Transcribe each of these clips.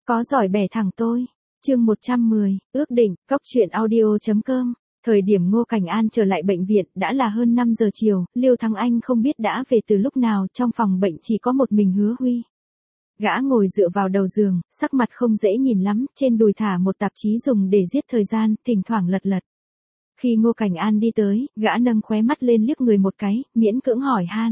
Có giỏi bẻ thẳng tôi. Chương 110, ước định, cốc truyện audio.com. Thời điểm Ngô Cảnh An trở lại bệnh viện đã là hơn 5 giờ chiều, Liêu Thắng Anh không biết đã về từ lúc nào, trong phòng bệnh chỉ có một mình Hứa Huy. Gã ngồi dựa vào đầu giường, sắc mặt không dễ nhìn lắm, trên đùi thả một tạp chí dùng để giết thời gian, thỉnh thoảng lật lật. Khi Ngô Cảnh An đi tới, gã nâng khóe mắt lên liếc người một cái, miễn cưỡng hỏi han.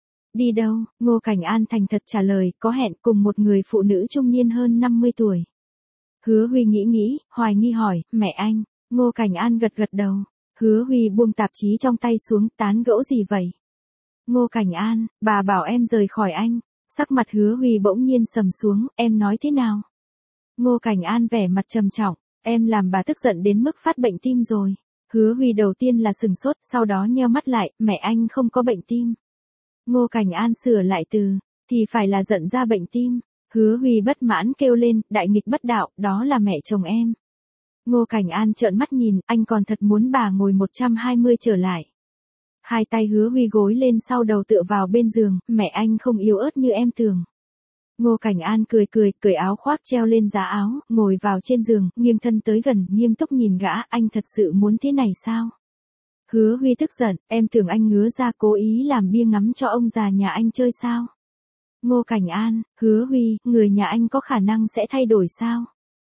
Đi đâu? Ngô Cảnh An thành thật trả lời, có hẹn cùng một người phụ nữ trung niên hơn 50 tuổi. Hứa Huy nghĩ, hoài nghi hỏi, mẹ anh. Ngô Cảnh An gật gật đầu. Hứa Huy buông tạp chí trong tay xuống, tán gẫu gì vậy? Ngô Cảnh An, bà bảo em rời khỏi anh. Sắc mặt Hứa Huy bỗng nhiên sầm xuống, em nói thế nào? Ngô Cảnh An vẻ mặt trầm trọng, em làm bà tức giận đến mức phát bệnh tim rồi. Hứa Huy đầu tiên là sừng sốt, sau đó nheo mắt lại, mẹ anh không có bệnh tim. Ngô Cảnh An sửa lại từ, thì phải là giận ra bệnh tim. Hứa Huy bất mãn kêu lên, đại nghịch bất đạo, đó là mẹ chồng em. Ngô Cảnh An trợn mắt nhìn, anh còn thật muốn bà ngồi 120 trở lại. Hai tay Hứa Huy gối lên sau đầu tựa vào bên giường, mẹ anh không yếu ớt như em tưởng. Ngô Cảnh An cởi áo khoác treo lên giá áo, ngồi vào trên giường, nghiêng thân tới gần, nghiêm túc nhìn gã, anh thật sự muốn thế này sao? Hứa Huy tức giận, em tưởng anh ngứa ra cố ý làm bia ngắm cho ông già nhà anh chơi sao? Ngô Cảnh An, Hứa Huy, người nhà anh có khả năng sẽ thay đổi sao?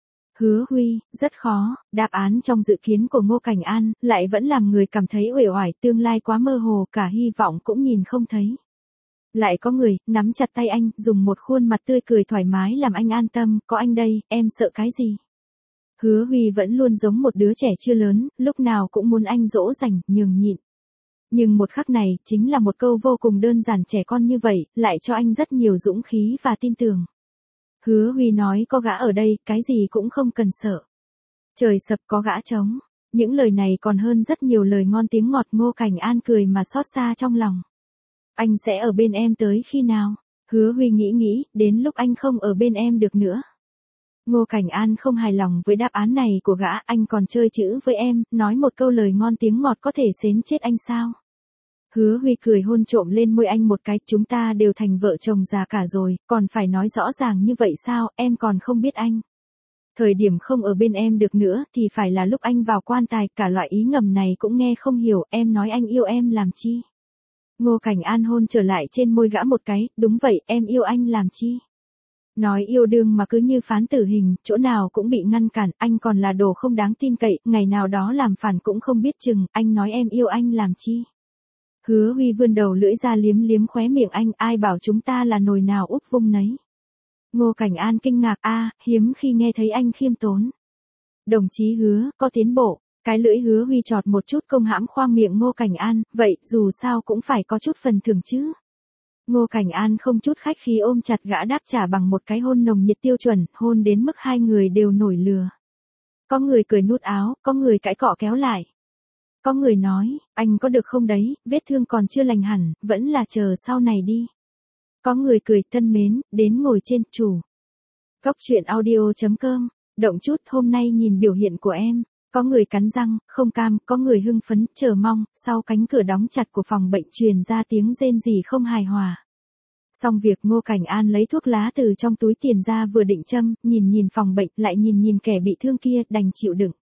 Hứa Huy, rất khó, đáp án trong dự kiến của Ngô Cảnh An, lại vẫn làm người cảm thấy uể oải, tương lai quá mơ hồ, cả hy vọng cũng nhìn không thấy. Lại có người, nắm chặt tay anh, dùng một khuôn mặt tươi cười thoải mái làm anh an tâm, có anh đây, em sợ cái gì? Hứa Huy vẫn luôn giống một đứa trẻ chưa lớn, lúc nào cũng muốn anh dỗ dành, nhường nhịn. Nhưng một khắc này, chính là một câu vô cùng đơn giản trẻ con như vậy, lại cho anh rất nhiều dũng khí và tin tưởng. Hứa Huy nói có gã ở đây, cái gì cũng không cần sợ. Trời sập có gã trống. Những lời này còn hơn rất nhiều lời ngon tiếng ngọt. Ngô Cảnh An cười mà xót xa trong lòng. Anh sẽ ở bên em tới khi nào? Hứa Huy nghĩ, đến lúc anh không ở bên em được nữa. Ngô Cảnh An không hài lòng với đáp án này của gã, anh còn chơi chữ với em, nói một câu lời ngon tiếng ngọt có thể xến chết anh sao? Hứa Huy cười hôn trộm lên môi anh một cái, chúng ta đều thành vợ chồng già cả rồi, còn phải nói rõ ràng như vậy sao, em còn không biết anh. Thời điểm không ở bên em được nữa, thì phải là lúc anh vào quan tài, cả loại ý ngầm này cũng nghe không hiểu, em nói anh yêu em làm chi? Ngô Cảnh An hôn trở lại trên môi gã một cái, đúng vậy, em yêu anh làm chi? Nói yêu đương mà cứ như phán tử hình, chỗ nào cũng bị ngăn cản, anh còn là đồ không đáng tin cậy, ngày nào đó làm phản cũng không biết chừng, anh nói em yêu anh làm chi? Hứa Huy vươn đầu lưỡi ra liếm khóe miệng anh, ai bảo chúng ta là nồi nào úp vung nấy. Ngô Cảnh An kinh ngạc, hiếm khi nghe thấy anh khiêm tốn. Đồng chí Hứa, có tiến bộ, cái lưỡi Hứa Huy chọt một chút công hãm khoang miệng Ngô Cảnh An, vậy, dù sao cũng phải có chút phần thưởng chứ. Ngô Cảnh An không chút khách khí ôm chặt gã đáp trả bằng một cái hôn nồng nhiệt tiêu chuẩn, hôn đến mức hai người đều nổi lửa. Có người cười nút áo, có người cãi cọ kéo lại. Có người nói, anh có được không đấy, vết thương còn chưa lành hẳn, vẫn là chờ sau này đi. Có người cười thân mến, đến ngồi trên, chủ. Cốc truyện audio.com, động chút, hôm nay nhìn biểu hiện của em. Có người cắn răng, không cam, có người hưng phấn, chờ mong, sau cánh cửa đóng chặt của phòng bệnh truyền ra tiếng rên rỉ không hài hòa. Xong việc Ngô Cảnh An lấy thuốc lá từ trong túi tiền ra vừa định châm, nhìn phòng bệnh, lại nhìn kẻ bị thương kia, đành chịu đựng.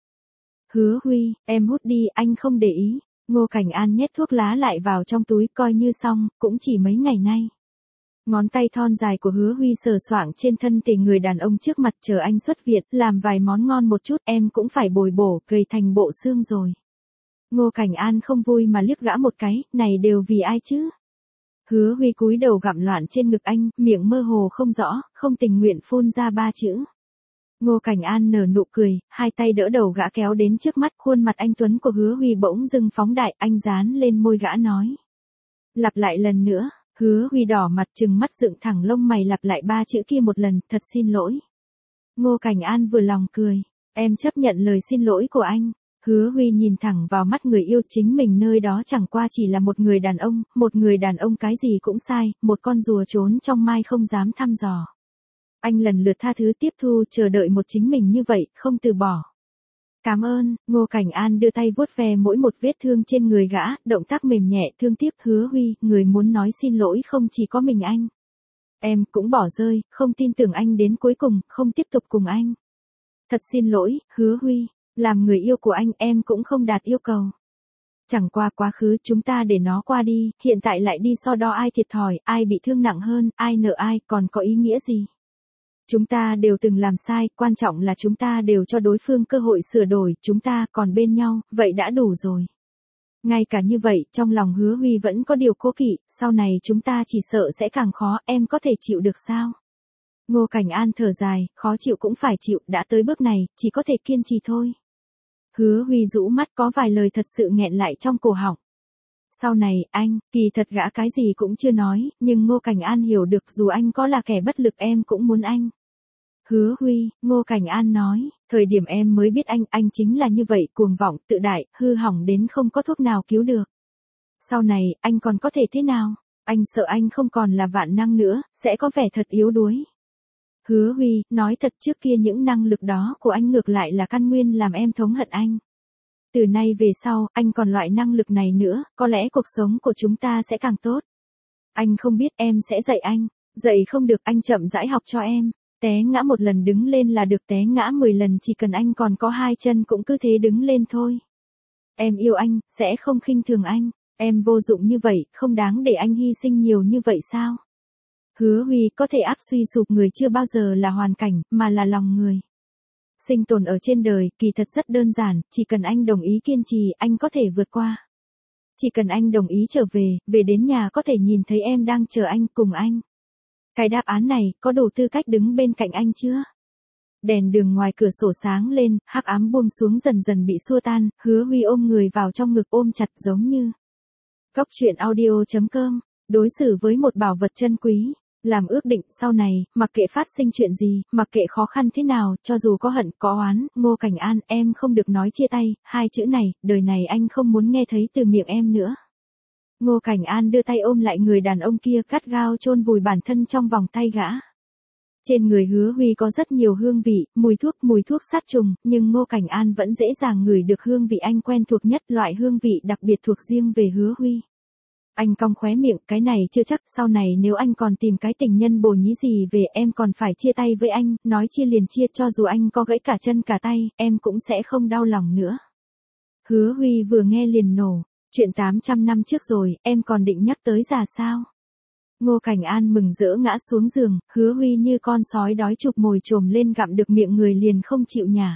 Hứa Huy, em hút đi, anh không để ý. Ngô Cảnh An nhét thuốc lá lại vào trong túi, coi như xong, cũng chỉ mấy ngày nay. Ngón tay thon dài của Hứa Huy sờ soạng trên thân thể người đàn ông trước mặt, chờ anh xuất viện, làm vài món ngon một chút, em cũng phải bồi bổ, gầy thành bộ xương rồi. Ngô Cảnh An không vui mà liếc gã một cái, này đều vì ai chứ? Hứa Huy cúi đầu gặm loạn trên ngực anh, miệng mơ hồ không rõ, không tình nguyện phun ra 3 chữ. Ngô Cảnh An nở nụ cười, hai tay đỡ đầu gã kéo đến trước mắt, khuôn mặt anh tuấn của Hứa Huy bỗng dưng phóng đại, anh dán lên môi gã nói. Lặp lại lần nữa. Hứa Huy đỏ mặt trừng mắt dựng thẳng lông mày lặp lại 3 chữ kia một lần, thật xin lỗi. Ngô Cảnh An vừa lòng cười, em chấp nhận lời xin lỗi của anh. Hứa Huy nhìn thẳng vào mắt người yêu, chính mình nơi đó chẳng qua chỉ là một người đàn ông cái gì cũng sai, một con rùa trốn trong mai không dám thăm dò. Anh lần lượt tha thứ tiếp thu, chờ đợi một chính mình như vậy, không từ bỏ. Cảm ơn, Ngô Cảnh An đưa tay vuốt ve mỗi một vết thương trên người gã, động tác mềm nhẹ, thương tiếc. Hứa Huy, người muốn nói xin lỗi không chỉ có mình anh. Em cũng bỏ rơi, không tin tưởng anh đến cuối cùng, không tiếp tục cùng anh. Thật xin lỗi, Hứa Huy, làm người yêu của anh em cũng không đạt yêu cầu. Chẳng qua quá khứ chúng ta để nó qua đi, hiện tại lại đi so đo ai thiệt thòi, ai bị thương nặng hơn, ai nợ ai, còn có ý nghĩa gì. Chúng ta đều từng làm sai, quan trọng là chúng ta đều cho đối phương cơ hội sửa đổi, chúng ta còn bên nhau, vậy đã đủ rồi. Ngay cả như vậy, trong lòng Hứa Huy vẫn có điều cố kỵ, sau này chúng ta chỉ sợ sẽ càng khó, em có thể chịu được sao? Ngô Cảnh An thở dài, khó chịu cũng phải chịu, đã tới bước này, chỉ có thể kiên trì thôi. Hứa Huy rũ mắt có vài lời thật sự nghẹn lại trong cổ họng. Sau này, anh, kỳ thật gã cái gì cũng chưa nói, nhưng Ngô Cảnh An hiểu được dù anh có là kẻ bất lực em cũng muốn anh. Hứa Huy, Ngô Cảnh An nói, thời điểm em mới biết anh chính là như vậy, cuồng vọng, tự đại, hư hỏng đến không có thuốc nào cứu được. Sau này, anh còn có thể thế nào? Anh sợ anh không còn là vạn năng nữa, sẽ có vẻ thật yếu đuối. Hứa Huy, nói thật trước kia những năng lực đó của anh ngược lại là căn nguyên làm em thống hận anh. Từ nay về sau, anh còn loại năng lực này nữa, có lẽ cuộc sống của chúng ta sẽ càng tốt. Anh không biết em sẽ dạy anh, dạy không được anh chậm rãi học cho em. Té ngã một lần đứng lên là được, té ngã 10 lần chỉ cần anh còn có hai chân cũng cứ thế đứng lên thôi. Em yêu anh, sẽ không khinh thường anh, em vô dụng như vậy, không đáng để anh hy sinh nhiều như vậy sao? Hứa Huy, có thể áp suy sụp người chưa bao giờ là hoàn cảnh, mà là lòng người. Sinh tồn ở trên đời, kỳ thật rất đơn giản, chỉ cần anh đồng ý kiên trì, anh có thể vượt qua. Chỉ cần anh đồng ý trở về đến nhà có thể nhìn thấy em đang chờ anh, cùng anh. Cái đáp án này, có đủ tư cách đứng bên cạnh anh chưa? Đèn đường ngoài cửa sổ sáng lên, hắc ám buông xuống dần dần bị xua tan, Hứa Huy ôm người vào trong ngực ôm chặt giống như. Góc truyện audio.com, đối xử với một bảo vật chân quý. Làm ước định sau này, mặc kệ phát sinh chuyện gì, mặc kệ khó khăn thế nào, cho dù có hận, có oán, Ngô Cảnh An, em không được nói chia tay, hai chữ này, đời này anh không muốn nghe thấy từ miệng em nữa. Ngô Cảnh An đưa tay ôm lại người đàn ông kia, cắt gao chôn vùi bản thân trong vòng tay gã. Trên người Hứa Huy có rất nhiều hương vị, mùi thuốc sát trùng, nhưng Ngô Cảnh An vẫn dễ dàng ngửi được hương vị anh quen thuộc nhất, loại hương vị đặc biệt thuộc riêng về Hứa Huy. Anh cong khóe miệng, cái này chưa chắc, sau này nếu anh còn tìm cái tình nhân bồ nhí gì về em còn phải chia tay với anh, nói chia liền chia, cho dù anh có gãy cả chân cả tay, em cũng sẽ không đau lòng nữa. Hứa Huy vừa nghe liền nổ, chuyện 800 năm trước rồi, em còn định nhắc tới già sao? Ngô Cảnh An mừng rỡ ngã xuống giường, Hứa Huy như con sói đói chụp mồi chồm lên gặm được miệng người liền không chịu nhả.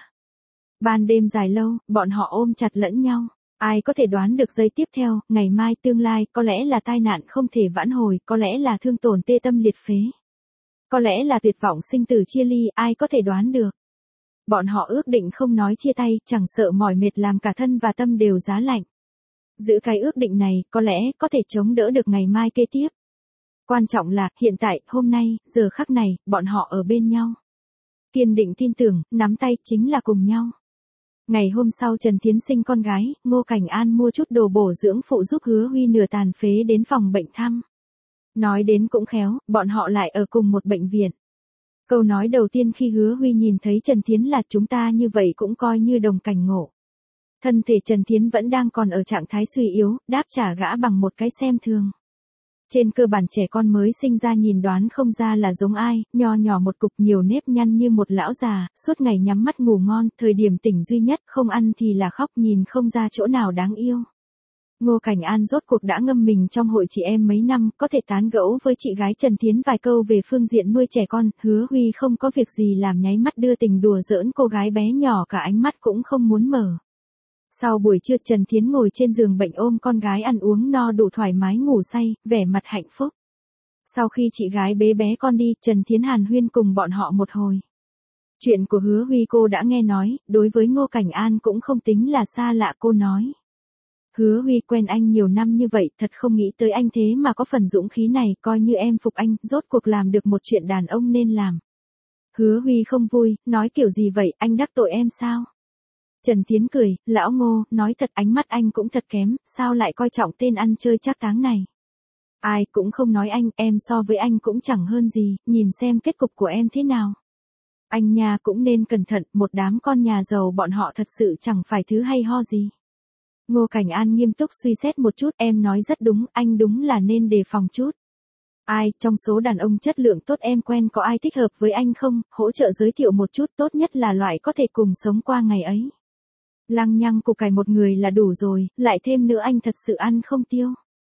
Ban đêm dài lâu, bọn họ ôm chặt lẫn nhau. Ai có thể đoán được giây tiếp theo, ngày mai, tương lai, có lẽ là tai nạn không thể vãn hồi, có lẽ là thương tổn tê tâm liệt phế. Có lẽ là tuyệt vọng sinh tử chia ly, ai có thể đoán được. Bọn họ ước định không nói chia tay, chẳng sợ mỏi mệt làm cả thân và tâm đều giá lạnh. Giữ cái ước định này, có lẽ, có thể chống đỡ được ngày mai kế tiếp. Quan trọng là, hiện tại, hôm nay, giờ khắc này, bọn họ ở bên nhau. Kiên định tin tưởng, nắm tay, chính là cùng nhau. Ngày hôm sau Trần Thiến sinh con gái, Ngô Cảnh An mua chút đồ bổ dưỡng phụ giúp Hứa Huy nửa tàn phế đến phòng bệnh thăm. Nói đến cũng khéo, bọn họ lại ở cùng một bệnh viện. Câu nói đầu tiên khi Hứa Huy nhìn thấy Trần Thiến là chúng ta như vậy cũng coi như đồng cảnh ngộ. Thân thể Trần Thiến vẫn đang còn ở trạng thái suy yếu, đáp trả gã bằng một cái xem thường. Trên cơ bản trẻ con mới sinh ra nhìn đoán không ra là giống ai, nho nhỏ một cục nhiều nếp nhăn như một lão già, suốt ngày nhắm mắt ngủ ngon, thời điểm tỉnh duy nhất, không ăn thì là khóc, nhìn không ra chỗ nào đáng yêu. Ngô Cảnh An rốt cuộc đã ngâm mình trong hội chị em mấy năm, có thể tán gẫu với chị gái Trần Thiến vài câu về phương diện nuôi trẻ con, Hứa Huy không có việc gì làm nháy mắt đưa tình đùa giỡn cô gái bé nhỏ cả ánh mắt cũng không muốn mở. Sau buổi trưa Trần Thiến ngồi trên giường bệnh ôm con gái ăn uống no đủ thoải mái ngủ say, vẻ mặt hạnh phúc. Sau khi chị gái bế bé con đi, Trần Thiến hàn huyên cùng bọn họ một hồi. Chuyện của Hứa Huy cô đã nghe nói, đối với Ngô Cảnh An cũng không tính là xa lạ, cô nói. Hứa Huy quen anh nhiều năm như vậy, thật không nghĩ tới anh thế mà có phần dũng khí này, coi như em phục anh, rốt cuộc làm được một chuyện đàn ông nên làm. Hứa Huy không vui, nói kiểu gì vậy, anh đắc tội em sao? Trần Thiến cười, lão Ngô, nói thật ánh mắt anh cũng thật kém, sao lại coi trọng tên ăn chơi trác táng này. Ai cũng không nói anh, em so với anh cũng chẳng hơn gì, nhìn xem kết cục của em thế nào. Anh nhà cũng nên cẩn thận, một đám con nhà giàu bọn họ thật sự chẳng phải thứ hay ho gì. Ngô Cảnh An nghiêm túc suy xét một chút, em nói rất đúng, anh đúng là nên đề phòng chút. Ai, trong số đàn ông chất lượng tốt em quen có ai thích hợp với anh không, hỗ trợ giới thiệu một chút, tốt nhất là loại có thể cùng sống qua ngày ấy. Lăng nhăng củ cải một người là đủ rồi, lại thêm nữa anh thật sự ăn không tiêu.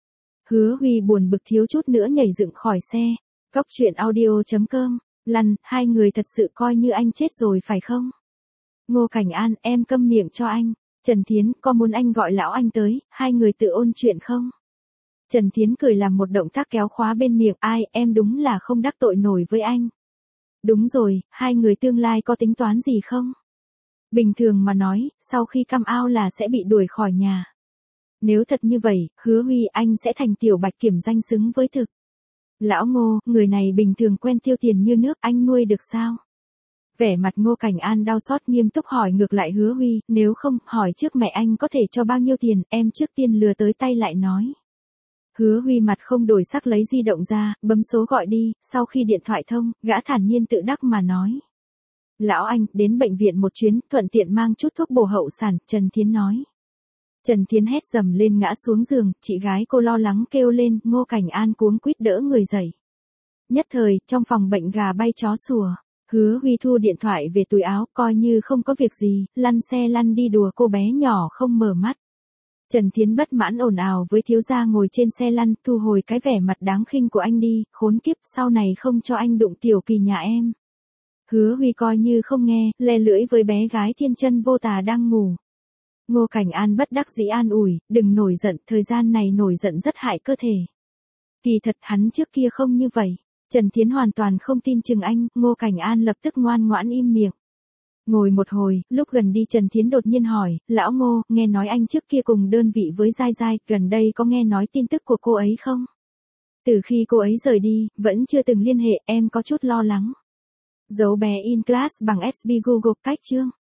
Hứa Huy buồn bực thiếu chút nữa nhảy dựng khỏi xe. Góc chuyện audio.com, Lăn, hai người thật sự coi như anh chết rồi phải không? Ngô Cảnh An, em câm miệng cho anh. Trần Thiến, có muốn anh gọi lão anh tới, hai người tự ôn chuyện không? Trần Thiến cười làm một động tác kéo khóa bên miệng, ai, em đúng là không đắc tội nổi với anh. Đúng rồi, hai người tương lai có tính toán gì không? Bình thường mà nói, sau khi come out là sẽ bị đuổi khỏi nhà. Nếu thật như vậy, Hứa Huy anh sẽ thành tiểu bạch kiểm danh xứng với thực. Lão Ngô, người này bình thường quen tiêu tiền như nước, anh nuôi được sao? Vẻ mặt Ngô Cảnh An đau xót nghiêm túc hỏi ngược lại Hứa Huy, nếu không, hỏi trước mẹ anh có thể cho bao nhiêu tiền, em trước tiên lừa tới tay lại nói. Hứa Huy mặt không đổi sắc lấy di động ra, bấm số gọi đi, sau khi điện thoại thông, gã thản nhiên tự đắc mà nói. Lão anh, đến bệnh viện một chuyến, thuận tiện mang chút thuốc bổ hậu sản, Trần Thiến nói. Trần Thiến hét dầm lên ngã xuống giường, chị gái cô lo lắng kêu lên, Ngô Cảnh An cuống quýt đỡ người dậy. Nhất thời, trong phòng bệnh gà bay chó sủa, Hứa Huy thu điện thoại về túi áo, coi như không có việc gì, lăn xe lăn đi đùa cô bé nhỏ không mở mắt. Trần Thiến bất mãn ồn ào với thiếu gia ngồi trên xe lăn, thu hồi cái vẻ mặt đáng khinh của anh đi, khốn kiếp, sau này không cho anh đụng tiểu kỳ nhà em. Hứa Huy coi như không nghe, le lưỡi với bé gái thiên chân vô tà đang ngủ. Ngô Cảnh An bất đắc dĩ an ủi, đừng nổi giận, thời gian này nổi giận rất hại cơ thể. Kỳ thật hắn trước kia không như vậy. Trần Thiến hoàn toàn không tin chừng anh, Ngô Cảnh An lập tức ngoan ngoãn im miệng. Ngồi một hồi, lúc gần đi Trần Thiến đột nhiên hỏi, lão Ngô, nghe nói anh trước kia cùng đơn vị với Giai Giai, gần đây có nghe nói tin tức của cô ấy không? Từ khi cô ấy rời đi, vẫn chưa từng liên hệ, em có chút lo lắng. Dấu bé in class bằng SB Google cách chương.